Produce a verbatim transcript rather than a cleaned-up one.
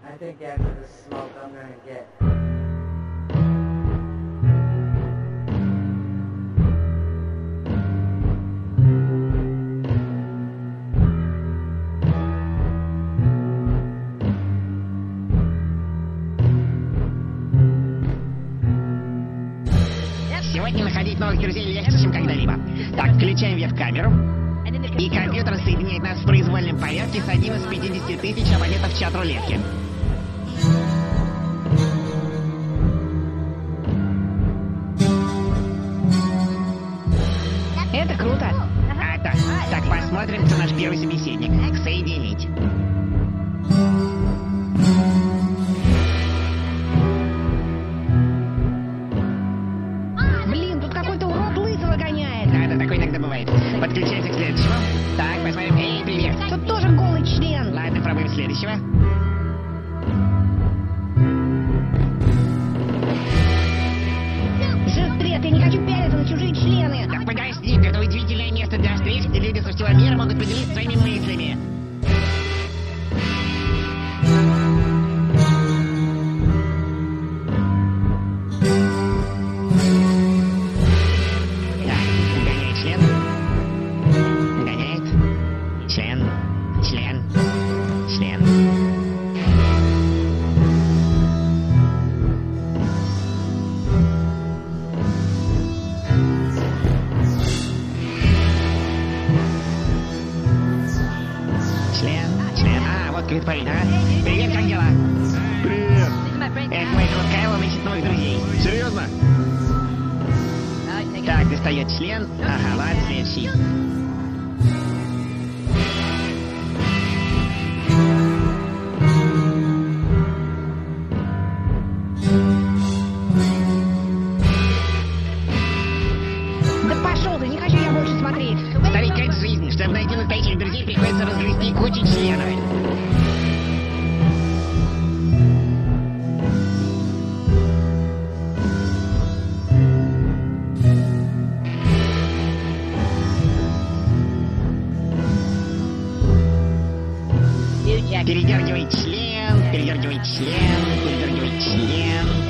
I think after the smoke I'm gonna get... Сегодня находить новых друзей легче, чем когда-либо. Так, включаем веб-камеру. И компьютер соединяет нас в произвольном порядке с одним из пятидесяти тысяч абонентов в чат-рулетки. Это круто. А, так, так, посмотрим, кто наш первый собеседник. Соединить. Блин, тут какой-то урод лысого гоняет. Да, да, такое иногда бывает. Подключаемся к следующему. Так, посмотрим. Эй, привет. Тут тоже голый член. Ладно, пробуем следующего. Жестрет, я не хочу пялиться на чужие члены. Да подожди, это удивительное место для встреч, где люди со всего мира могут поделиться своими мыслями. Так, гоняет член. Гоняет. Член. Член. Член. Член, член. А, вот крит парень, ага. Привет, как дела? Привет. Это мой друг Кайл, он ищет новых друзей. Серьезно? Так, достает член. Ага, ладно, следующий. Да пошел ты, не хочу я больше смотреть. Старик, это жизнь. Чтобы найти настоящих друзей, приходится разгрести кучу членов. Передергивай член, передергивай член, передергивай член.